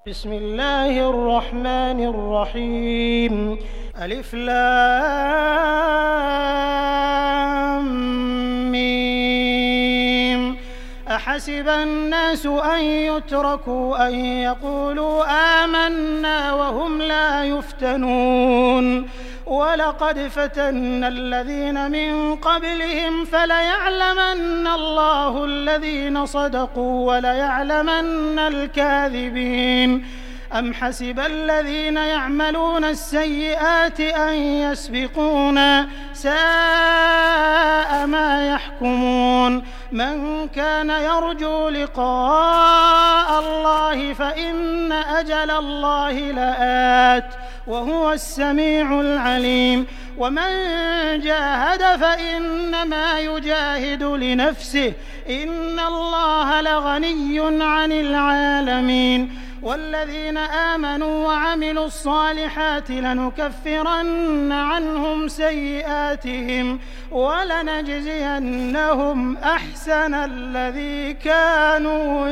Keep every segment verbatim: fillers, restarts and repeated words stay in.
بسم الله الرحمن الرحيم ألف لام ميم أحسب الناس أن يتركوا أن يقولوا آمنا وهم لا يفتنون ولقد فتنا الذين من قبلهم فليعلمن الله الذين صدقوا وليعلمن الكاذبين أم حسب الذين يعملون السيئات أن يسبقونا ساء ما يحكمون من كان يرجو لقاء الله فإن أجل الله لآت وهو السميع العليم ومن جاهد فإنما يجاهد لنفسه إن الله لغني عن العالمين والذين آمنوا وعملوا الصالحات لنكفرن عنهم سيئاتهم ولنجزينهم أحسن الذي كانوا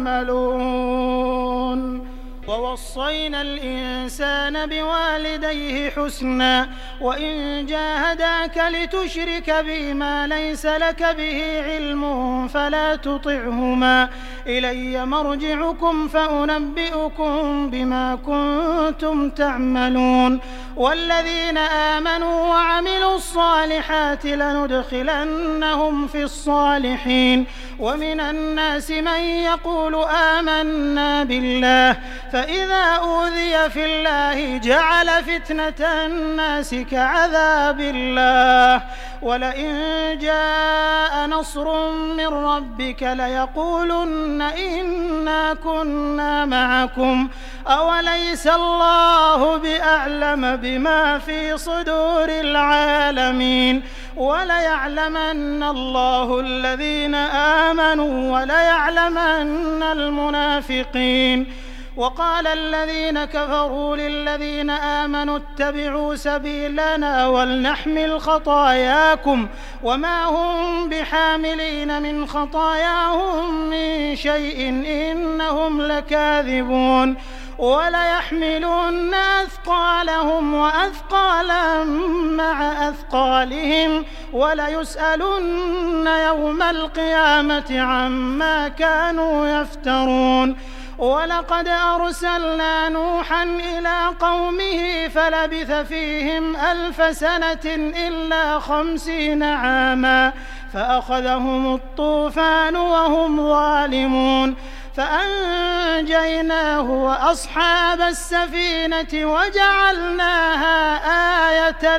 يعملون ووصينا الإنسان بوالديه حسنا وإن جاهداك لتشرك بي ما ليس لك به علم فلا تطعهما إلي مرجعكم فأنبئكم بما كنتم تعملون والذين آمنوا وعملوا الصالحات لندخلنهم في الصالحين ومن الناس من يقول آمنا بالله فإذا أوذي في الله جعل فتنة الناس كعذاب الله ولئن جاء نصر من ربك ليقولن إنا كنا معكم أوليس الله بأعلم بما في صدور العالمين وليعلمن الله الذين آمنوا وليعلمن المنافقين وقال الذين كفروا للذين آمنوا اتبعوا سبيلنا ولنحمل خطاياكم وما هم بحاملين من خطاياهم من شيء إنهم لكاذبون وليحملن أثقالهم وأثقالا مع أثقالهم وليسألن يوم القيامة عما كانوا يفترون ولقد أرسلنا نوحا إلى قومه فلبث فيهم ألف سنة إلا خمسين عاما فأخذهم الطوفان وهم ظالمون فأنجيناه وأصحاب السفينة وجعلناها آية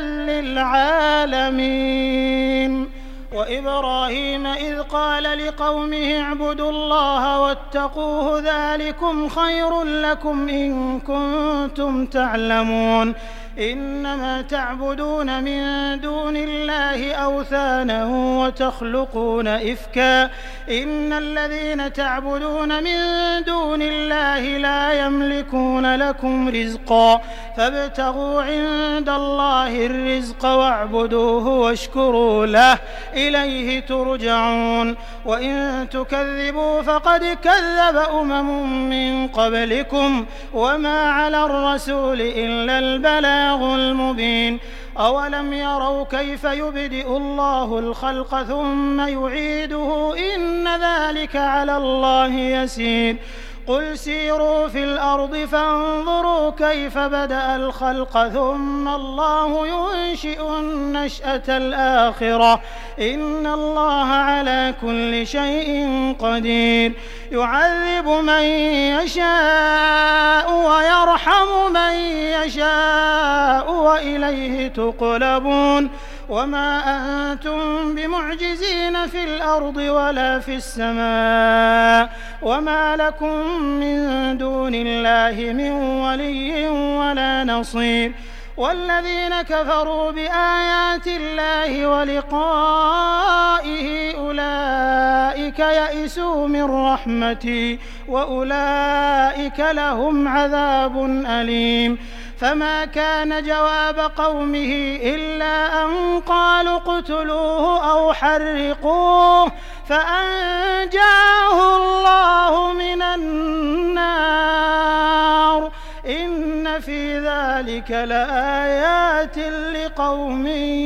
للعالمين وإبراهيم إذ قال لقومه اعبدوا الله واتقوه ذلكم خير لكم إن كنتم تعلمون إنما تعبدون من دون الله أوثانا وتخلقون إفكا إن الذين تعبدون من دون الله لا يملكون لكم رزقا فابتغوا عند الله الرزق واعبدوه واشكروا له إليه ترجعون وإن تكذبوا فقد كذب أمم من قبلكم وما على الرسول إلا البلاغ المبين أولم يروا كيف يبدئ الله الخلق ثم يعيده إن ذلك على الله يسير قل سيروا في الأرض فانظروا كيف بدأ الخلق ثم الله ينشئ النشأة الآخرة إن الله على كل شيء قدير يعذب من يشاء ويرحم من يشاء وإليه تقلبون وما أنتم بمعجزين في الأرض ولا في السماء وما لكم من دون الله من ولي ولا نصير والذين كفروا بآيات الله ولقائه أولئك يئسوا من رحمتي وأولئك لهم عذاب أليم فما كان جواب قومه إلا أن قالوا اقتلوه أو حرقوه فأنجاه الله من النار إن في ذلك لآيات لقوم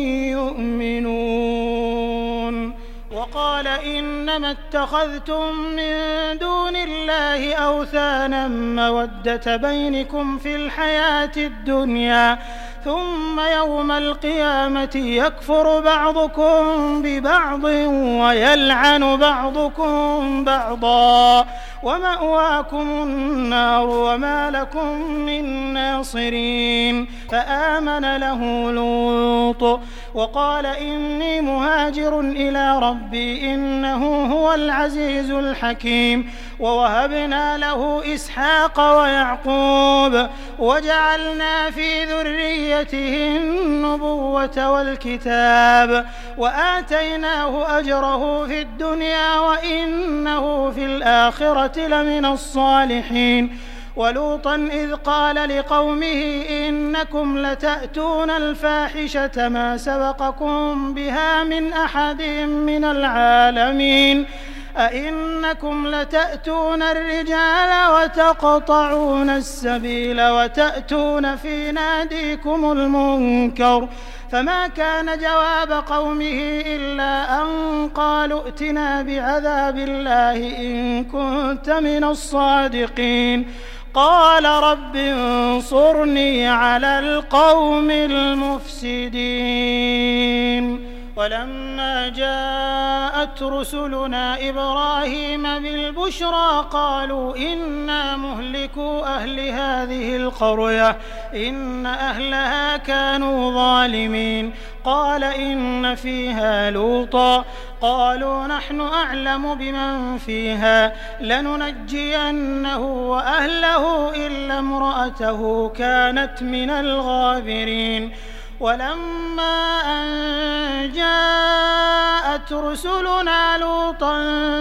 يؤمنون. وقال إنما اتخذتم من دون الله أوثانا مودة بينكم في الحياة الدنيا ثم يوم القيامة يكفر بعضكم ببعض ويلعن بعضكم بعضا ومأواكم النار وما لكم من ناصرين. فآمن له لوط وقال إني مهاجر إلى ربي إنه هو العزيز الحكيم. ووهبنا له إسحاق ويعقوب وجعلنا في ذريته النبوة والكتاب وآتيناه أجره في الدنيا وإنه في الآخرة لمن الصالحين. ولوطا إذ قال لقومه إنكم لتأتون الفاحشة ما سبقكم بها من أحد من العالمين أئنكم لتأتون الرجال وتقطعون السبيل وتأتون في ناديكم المنكر. فما كان جواب قومه إلا أن قالوا ائتنا بعذاب الله إن كنت من الصادقين. قال رب انصرني على القوم المفسدين. ولما جاءت رسلنا إبراهيم بالبشرى قالوا إنا مهلكو أهل هذه القرية إن أهلها كانوا ظالمين. قال إن فيها لوطا قالوا نحن أعلم بمن فيها لننجينه وأهله إلا امرأته كانت من الغابرين. ولما أن جاءت رسلنا لوطا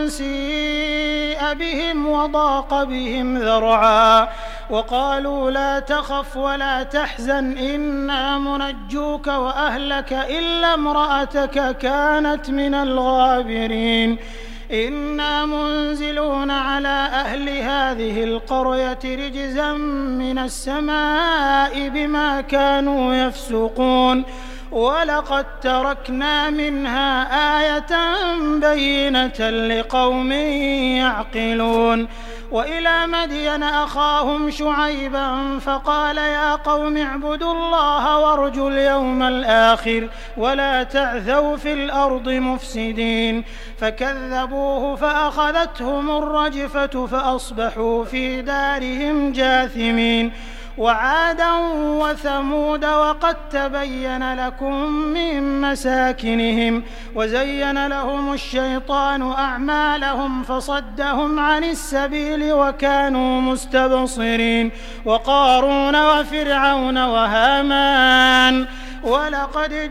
سيء بهم وضاق بهم ذرعا وقالوا لا تخف ولا تحزن إنا منجوك وأهلك إلا امرأتك كانت من الغابرين. إنا منزلون على أهل هذه القرية رجزا من السماء بما كانوا يفسقون. ولقد تركنا منها آية بينة لقوم يعقلون. وإلى مدين أخاهم شعيبا فقال يا قوم اعبدوا الله وارجوا اليوم الآخر ولا تعثوا في الأرض مفسدين. فكذبوه فأخذتهم الرجفة فأصبحوا في دارهم جاثمين. وعادا وثمود وقد تبين لكم من مساكنهم وزين لهم الشيطان أعمالهم فصدهم عن السبيل وكانوا مستبصرين. وقارون وفرعون وهامان ولقد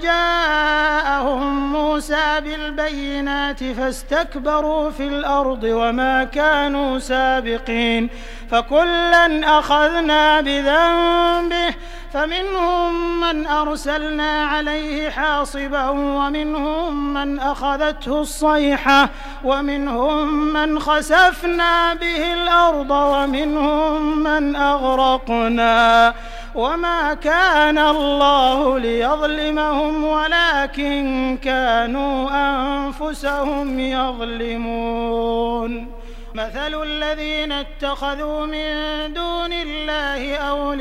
جاءهم موسى بالبينات فاستكبروا في الأرض وما كانوا سابقين. فكلا أخذنا بذنبه فمنهم من أرسلنا عليه حاصبا ومنهم من أخذته الصيحة ومنهم من خسفنا به الأرض ومنهم من أغرقنا. وما كان الله ليظلمهم ولكن كانوا أنفسهم يظلمون. مثل الذين اتخذوا من دون الله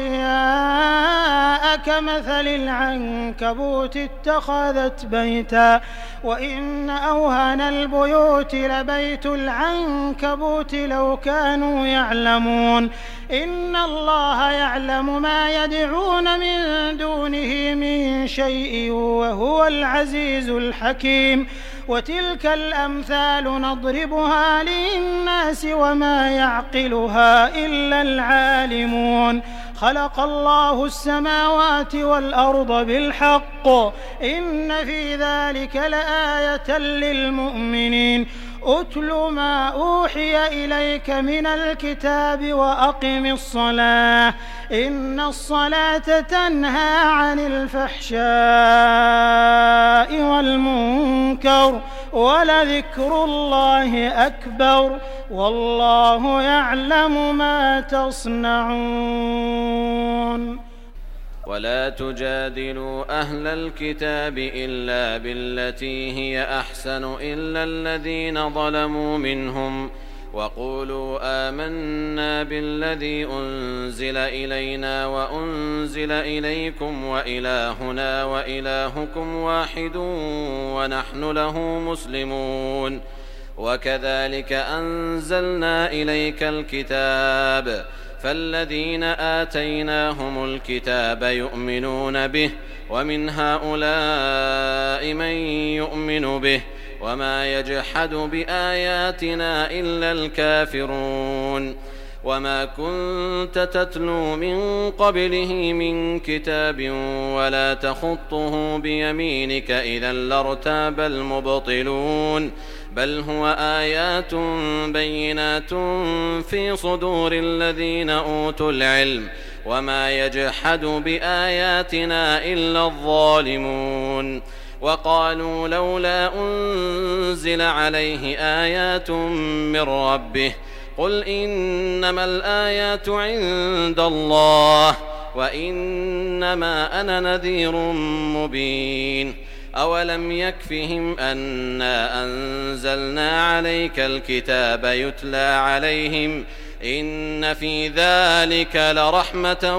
أولياء كمثل العنكبوت اتخذت بيتا وإن أوهن البيوت لبيت العنكبوت لو كانوا يعلمون. إن الله يعلم ما يدعون من دونه من شيء وهو العزيز الحكيم. وتلك الأمثال نضربها للناس وما يعقلها إلا العالمون. خلق الله السماوات والأرض بالحق إن في ذلك لآية للمؤمنين. أتل ما أوحي إليك من الكتاب وأقم الصلاة إن الصلاة تنهى عن الفحشاء والمنكر ولذكر الله أكبر والله يعلم ما تصنعون. ولا تجادلوا أهل الكتاب إلا بالتي هي أحسن إلا الذين ظلموا منهم وقولوا آمنا بالذي أنزل إلينا وأنزل إليكم وإلهنا وإلهكم واحد ونحن له مسلمون. وكذلك أنزلنا إليك الكتاب فالذين آتيناهم الكتاب يؤمنون به ومن هؤلاء من يؤمن به وما يجحد بآياتنا إلا الكافرون. وما كنت تتلو من قبله من كتاب ولا تخطه بيمينك إذا لارتاب المبطلون بل هو آيات بينات في صدور الذين أوتوا العلم وما يجحد بآياتنا إلا الظالمون. وقالوا لولا أنزل عليه آيات من ربه قل إنما الآيات عند الله وإنما أنا نذير مبين. أولم يكفهم أنا أنزلنا عليك الكتاب يتلى عليهم إن في ذلك لرحمة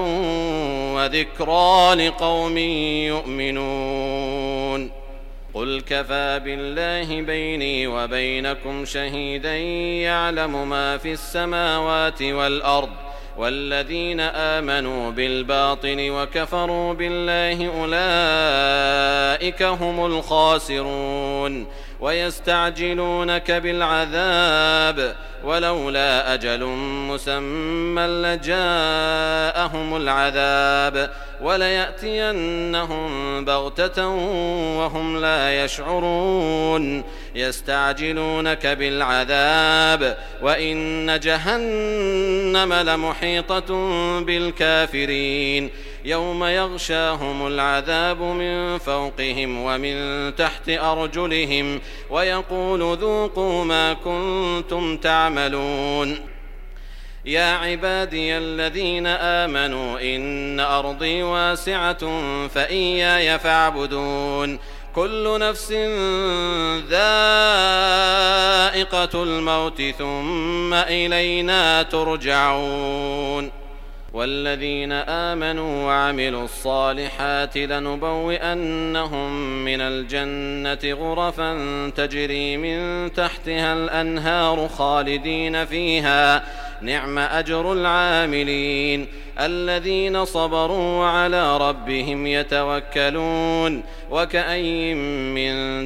وذكرى لقوم يؤمنون. قل كفى بالله بيني وبينكم شهيدا يعلم ما في السماوات والأرض والذين آمنوا بالباطل وكفروا بالله أولئك هم الخاسرون. ويستعجلونك بالعذاب ولولا أجل مسمى لجاءهم العذاب وليأتينهم بغتة وهم لا يشعرون. يستعجلونك بالعذاب وإن جهنم لمحيطة بالكافرين يوم يغشاهم العذاب من فوقهم ومن تحت أرجلهم ويقول ذوقوا ما كنتم تعملون. يا عبادي الذين آمنوا إن أرضي واسعة فإياي فاعبدون. كل نفس ذائقة الموت ثم إلينا ترجعون. والذين آمنوا وعملوا الصالحات لنبوئنهم من الجنة غرفا تجري من تحتها الأنهار خالدين فيها نعم أجر العاملين الذين صبروا وعلى ربهم يتوكلون. وكأي من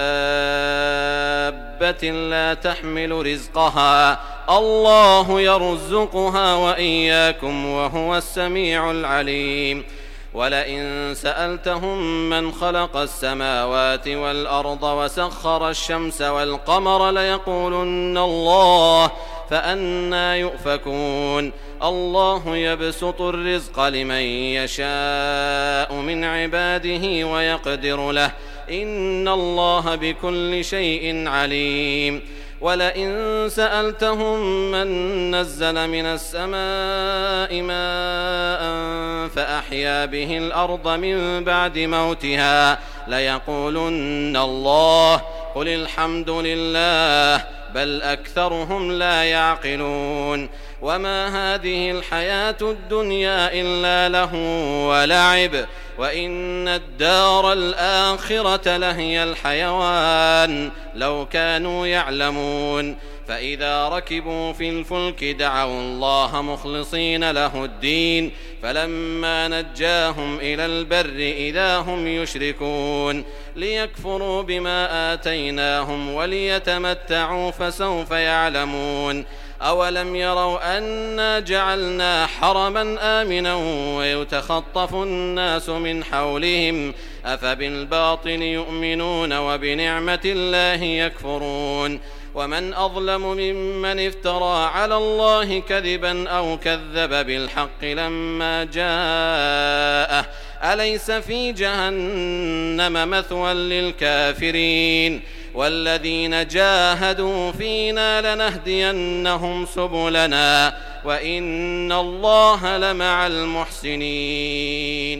دابة لا تحمل رزقها الله يرزقها وإياكم وهو السميع العليم. ولئن سألتهم من خلق السماوات والأرض وسخر الشمس والقمر ليقولن الله فأنى يؤفكون. الله يبسط الرزق لمن يشاء من عباده ويقدر له إن الله بكل شيء عليم. ولئن سألتهم من نزل من السماء ماء فأحيا به الأرض من بعد موتها ليقولن الله قل الحمد لله بل أكثرهم لا يعقلون. وما هذه الحياة الدنيا إلا لهو ولعب وإن الدار الآخرة لهي الحيوان لو كانوا يعلمون. فإذا ركبوا في الفلك دعوا الله مخلصين له الدين فلما نجاهم إلى البر إذا هم يشركون ليكفروا بما آتيناهم وليتمتعوا فسوف يعلمون. أولم يروا أنا جعلنا حرما آمنا ويتخطف الناس من حولهم أفبالباطل يؤمنون وبنعمة الله يكفرون. ومن أظلم ممن افترى على الله كذبا أو كذب بالحق لما جاءه أليس في جهنم مثوى للكافرين والذين جاهدوا فينا لنهدينهم سبلنا وإن الله لمع المحسنين.